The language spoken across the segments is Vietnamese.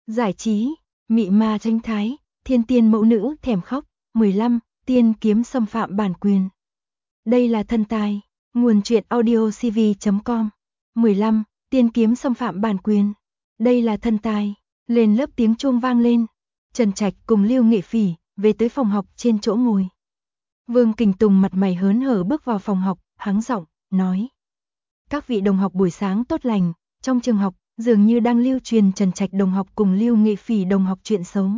Giải trí, mị ma tranh thái, thiên tiên mẫu nữ thèm khóc. 15. Tiên kiếm xâm phạm bản quyền. Đây là thần tài, nguồn truyện audio cv.com. 15. Tiên kiếm xâm phạm bản quyền. Đây là thần tài. Lên lớp tiếng chuông vang lên. Trần Trạch cùng Lưu Nghệ Phỉ về tới phòng học trên chỗ ngồi. Vương Kình Tùng mặt mày hớn hở bước vào phòng học, hắng giọng nói: các vị đồng học buổi sáng tốt lành. Trong trường học dường như đang lưu truyền Trần Trạch đồng học cùng Lưu Nghệ Phỉ đồng học chuyện xấu.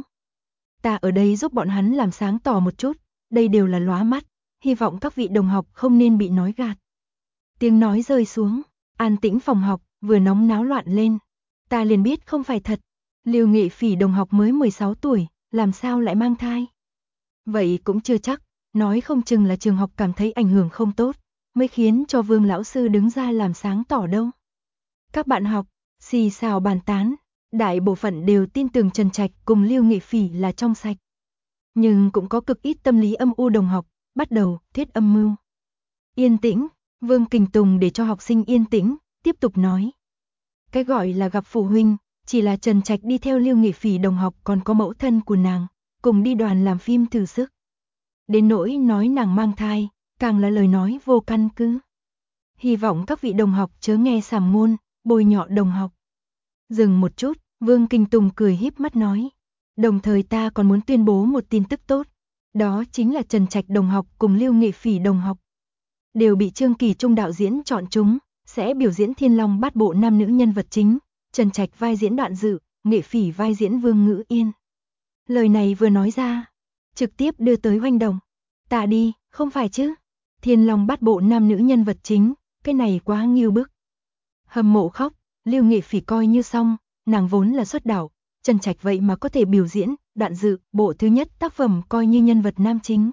Ta ở đây giúp bọn hắn làm sáng tỏ một chút, đây đều là lóa mắt, hy vọng các vị đồng học không nên bị nói gạt. Tiếng nói rơi xuống, an tĩnh phòng học vừa nóng náo loạn lên. Ta liền biết không phải thật, Lưu Nghệ Phỉ đồng học mới 16 tuổi, làm sao lại mang thai? Vậy cũng chưa chắc, nói không chừng là trường học cảm thấy ảnh hưởng không tốt, mới khiến cho Vương lão sư đứng ra làm sáng tỏ đâu. Các bạn học xì xào bàn tán, đại bộ phận đều tin tưởng Trần Trạch cùng Lưu Nghệ Phỉ là trong sạch. Nhưng cũng có cực ít tâm lý âm u đồng học bắt đầu thuyết âm mưu. Yên tĩnh, Vương Kình Tùng để cho học sinh yên tĩnh, tiếp tục nói: cái gọi là gặp phụ huynh, chỉ là Trần Trạch đi theo Lưu Nghệ Phỉ đồng học còn có mẫu thân của nàng, cùng đi đoàn làm phim thử sức. Đến nỗi nói nàng mang thai, càng là lời nói vô căn cứ. Hy vọng các vị đồng học chớ nghe sàm ngôn, bôi nhọ đồng học. Dừng một chút, Vương Kình Tùng cười híp mắt nói: đồng thời ta còn muốn tuyên bố một tin tức tốt, đó chính là Trần Trạch đồng học cùng Lưu Nghệ Phỉ đồng học đều bị Trương Kỳ Trung đạo diễn chọn chúng, sẽ biểu diễn Thiên Long Bát Bộ nam nữ nhân vật chính, Trần Trạch vai diễn Đoạn Dự, Nghệ Phỉ vai diễn Vương Ngữ Yên. Lời này vừa nói ra, trực tiếp đưa tới hoành động. Ta đi, không phải chứ? Thiên Long Bát Bộ nam nữ nhân vật chính, cái này quá nghiêu bức. Hâm mộ khóc, Lưu Nghệ Phỉ coi như xong, nàng vốn là xuất đạo, Trần Trạch vậy mà có thể biểu diễn Đoạn Dự, bộ thứ nhất tác phẩm coi như nhân vật nam chính.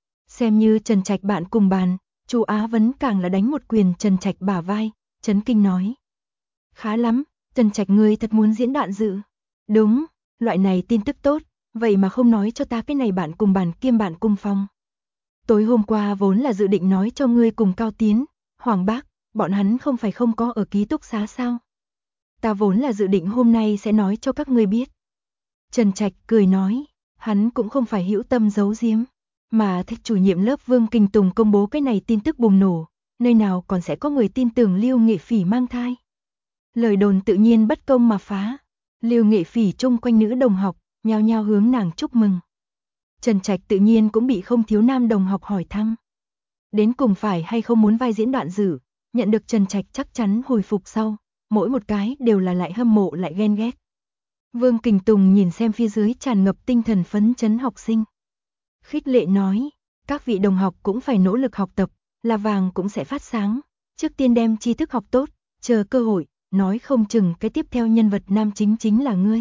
Xem như Trần Trạch bạn cùng bàn, Chu Á Vấn càng là đánh một quyền Trần Trạch bả vai, chấn kinh nói: khá lắm, Trần Trạch ngươi thật muốn diễn Đoạn Dự. Đúng, loại này tin tức tốt, vậy mà không nói cho ta cái này bạn cùng bàn kiêm bạn cùng phòng. Tối hôm qua vốn là dự định nói cho ngươi cùng Cao Tiến, Hoàng Bác, bọn hắn không phải không có ở ký túc xá sao? Ta vốn là dự định hôm nay sẽ nói cho các ngươi biết. Trần Trạch cười nói, hắn cũng không phải hữu tâm giấu giếm, mà thích chủ nhiệm lớp Vương Kình Tùng công bố cái này tin tức bùng nổ, nơi nào còn sẽ có người tin tưởng Lưu Nghệ Phỉ mang thai. Lời đồn tự nhiên bất công mà phá, Lưu Nghệ Phỉ chung quanh nữ đồng học, nhao nhao hướng nàng chúc mừng. Trần Trạch tự nhiên cũng bị không thiếu nam đồng học hỏi thăm. Đến cùng phải hay không muốn vai diễn Đoạn Dự, nhận được Trần Trạch chắc chắn hồi phục sau, mỗi một cái đều là lại hâm mộ lại ghen ghét. Vương Kình Tùng nhìn xem phía dưới tràn ngập tinh thần phấn chấn học sinh. Khích lệ nói, các vị đồng học cũng phải nỗ lực học tập, là vàng cũng sẽ phát sáng, trước tiên đem tri thức học tốt, chờ cơ hội, nói không chừng cái tiếp theo nhân vật nam chính là ngươi.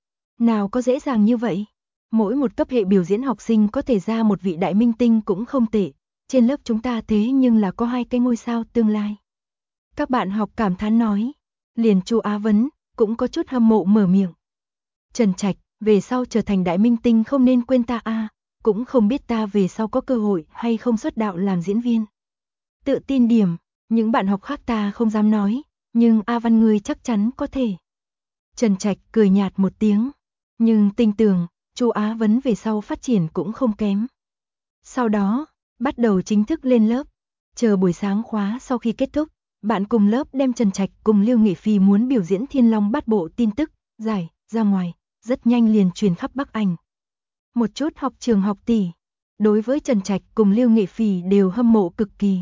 Nào có dễ dàng như vậy, mỗi một cấp hệ biểu diễn học sinh có thể ra một vị đại minh tinh cũng không tệ, trên lớp chúng ta thế nhưng là có 2 cái ngôi sao tương lai. Các bạn học cảm thán nói, liền Chu Á Vấn cũng có chút hâm mộ mở miệng. Trần Trạch, về sau trở thành đại minh tinh không nên quên ta a, cũng không biết ta về sau có cơ hội hay không xuất đạo làm diễn viên. Tự tin điểm, những bạn học khác ta không dám nói, nhưng A Văn ngươi chắc chắn có thể. Trần Trạch cười nhạt một tiếng, nhưng tin tưởng, Chu Á Vấn về sau phát triển cũng không kém. Sau đó, bắt đầu chính thức lên lớp, chờ buổi sáng khóa sau khi kết thúc, bạn cùng lớp đem Trần Trạch cùng Lưu Nghệ Phỉ muốn biểu diễn Thiên Long Bát Bộ tin tức giải ra ngoài, rất nhanh liền truyền khắp Bắc Ảnh. Một chút học trường học tỷ, đối với Trần Trạch cùng Lưu Nghệ Phỉ đều hâm mộ cực kỳ.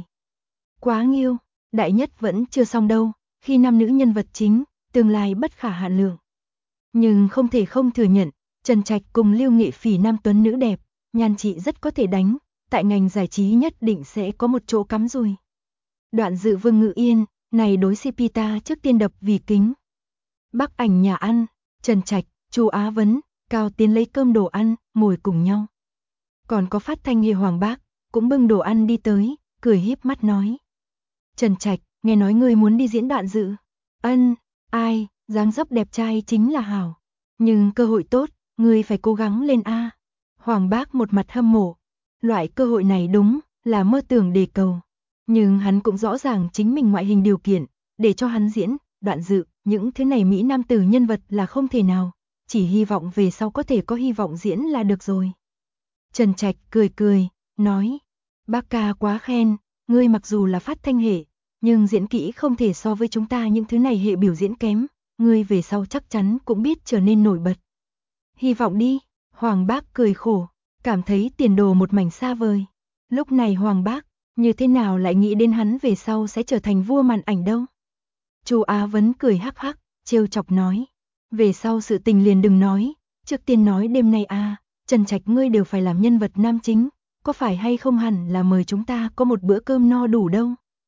Quá nghiêu, đại nhất vẫn chưa xong đâu, khi nam nữ nhân vật chính, tương lai bất khả hạn lượng. Nhưng không thể không thừa nhận, Trần Trạch cùng Lưu Nghệ Phỉ nam tuấn nữ đẹp, nhan trị rất có thể đánh, tại ngành giải trí nhất định sẽ có một chỗ cắm rùi. Đoạn Dự Vương Ngữ Yên, này đối CP ta trước tiên đập vì kính. Bắc Ảnh nhà ăn, Trần Trạch, Chu Á Vấn, Cao Tiến lấy cơm đồ ăn, ngồi cùng nhau. Còn có Phát Thanh Hề Hoàng Bác, cũng bưng đồ ăn đi tới, cười híp mắt nói. Trần Trạch, nghe nói ngươi muốn đi diễn Đoạn Dự. Ân, ai, dáng dấp đẹp trai chính là hảo. Nhưng cơ hội tốt, ngươi phải cố gắng lên a. Hoàng Bác một mặt hâm mộ. Loại cơ hội này đúng là mơ tưởng đề cầu. Nhưng hắn cũng rõ ràng chính mình ngoại hình điều kiện, để cho hắn diễn Đoạn Dự, những thứ này Mỹ nam tử nhân vật là không thể nào. chỉ hy vọng về sau có thể có hy vọng diễn là được rồi. Trần Trạch cười cười, nói, bác ca quá khen, ngươi mặc dù là phát thanh hệ, nhưng diễn kỹ không thể so với chúng ta những thứ này hệ biểu diễn kém, ngươi về sau chắc chắn cũng biết trở nên nổi bật. Hy vọng đi, Hoàng Bác cười khổ, cảm thấy tiền đồ một mảnh xa vời. Lúc này Hoàng Bác, như thế nào lại nghĩ đến hắn về sau sẽ trở thành vua màn ảnh đâu. Chu Á Vấn cười hắc hắc, trêu chọc nói, về sau sự tình liền đừng nói, trước tiên nói đêm nay Trần Trạch ngươi đều phải làm nhân vật nam chính, có phải hay không hẳn là mời chúng ta có một bữa cơm no đủ đâu.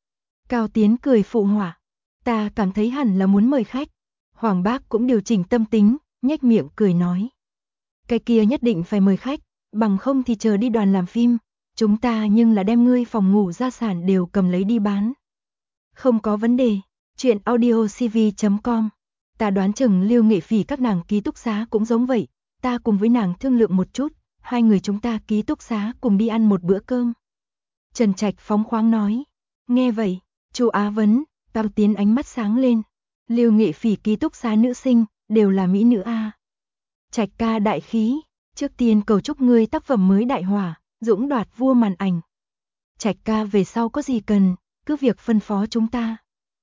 Cao Tiến cười phụ họa, ta cảm thấy hẳn là muốn mời khách. Hoàng Bác cũng điều chỉnh tâm tính, nhếch miệng cười nói, cái kia nhất định phải mời khách, bằng không thì chờ đi đoàn làm phim, chúng ta nhưng là đem ngươi phòng ngủ gia sản đều cầm lấy đi bán. Không có vấn đề, chuyện audiocv.com. Ta đoán chừng Lưu Nghệ Phỉ các nàng ký túc xá cũng giống vậy, ta cùng với nàng thương lượng một chút, hai người chúng ta ký túc xá cùng đi ăn một bữa cơm. Trần Trạch phóng khoáng nói, nghe vậy, Chu Á Vấn, Cao Tiến ánh mắt sáng lên, Lưu Nghệ Phỉ ký túc xá nữ sinh, đều là mỹ nữ Trạch ca đại khí, trước tiên cầu chúc ngươi tác phẩm mới đại hỏa, dũng đoạt vua màn ảnh. Trạch ca về sau có gì cần, cứ việc phân phó chúng ta.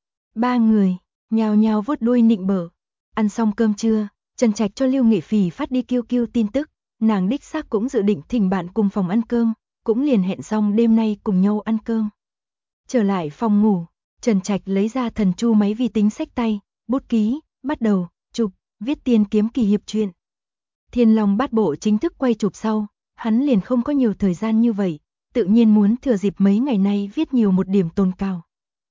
Ba người, nhào nhào vuốt đuôi nịnh bợ. Ăn xong cơm trưa, Trần Trạch cho Lưu Nghệ Phỉ phát đi QQ tin tức, nàng đích xác cũng dự định thỉnh bạn cùng phòng ăn cơm, cũng liền hẹn xong đêm nay cùng nhau ăn cơm. Trở lại phòng ngủ, Trần Trạch lấy ra Thần Chu máy vi tính xách tay, bút ký, bắt đầu chụp, viết Tiên Kiếm kỳ hiệp truyện. Thiên Long Bát Bộ chính thức quay chụp sau, hắn liền không có nhiều thời gian như vậy, tự nhiên muốn thừa dịp mấy ngày nay viết nhiều một điểm tồn cào.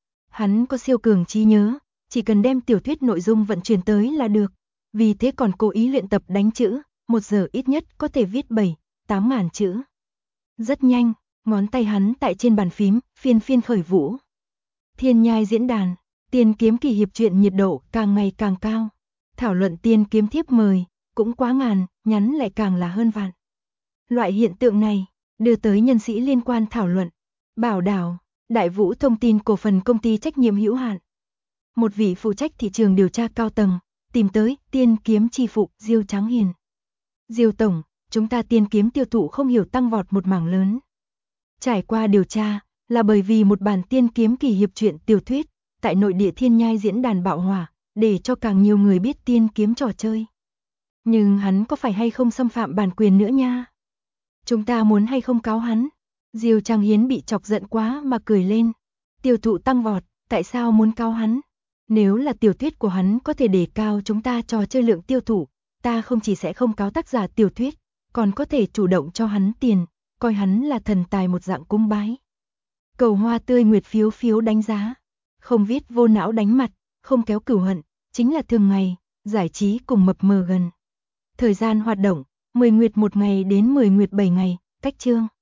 Hắn có siêu cường trí nhớ, chỉ cần đem tiểu thuyết nội dung vận chuyển tới là được, vì thế còn cố ý luyện tập đánh chữ, 1 giờ ít nhất có thể viết 7-8 ngàn chữ. Rất nhanh, ngón tay hắn tại trên bàn phím, phiên phiên khởi vũ. Thiên Nhai diễn đàn, Tiên Kiếm kỳ hiệp truyện nhiệt độ càng ngày càng cao. Thảo luận Tiên Kiếm thiếp mời, cũng quá ngàn, nhắn lại càng là hơn vạn. Loại hiện tượng này, đưa tới nhân sĩ liên quan thảo luận. Bảo Đảo, Đại Vũ Thông tin cổ phần công ty trách nhiệm hữu hạn. Một vị phụ trách thị trường điều tra cao tầng, tìm tới Tiên Kiếm chi phụ Diêu Tráng Hiền. Diêu tổng, chúng ta Tiên Kiếm tiêu thụ không hiểu tăng vọt một mảng lớn. Trải qua điều tra, là bởi vì một bản Tiên Kiếm kỳ hiệp truyện tiểu thuyết, tại nội địa Thiên Nhai diễn đàn bạo hỏa, để cho càng nhiều người biết Tiên Kiếm trò chơi. Nhưng hắn có phải hay không xâm phạm bản quyền nữa nha? Chúng ta muốn hay không cáo hắn? Diêu Trang Hiến bị chọc giận quá mà cười lên. Tiêu thụ tăng vọt, tại sao muốn cáo hắn? Nếu là tiểu thuyết của hắn có thể đề cao chúng ta trò chơi lượng tiêu thụ, ta không chỉ sẽ không cáo tác giả tiểu thuyết, còn có thể chủ động cho hắn tiền, coi hắn là thần tài một dạng cúng bái. Cầu Hoa Tươi Nguyệt phiếu phiếu đánh giá. Không viết vô não đánh mặt, không kéo cửu hận, chính là thường ngày, giải trí cùng mập mờ gần. Thời gian hoạt động, 10 nguyệt 1 ngày đến 10 nguyệt 7 ngày, cách chương.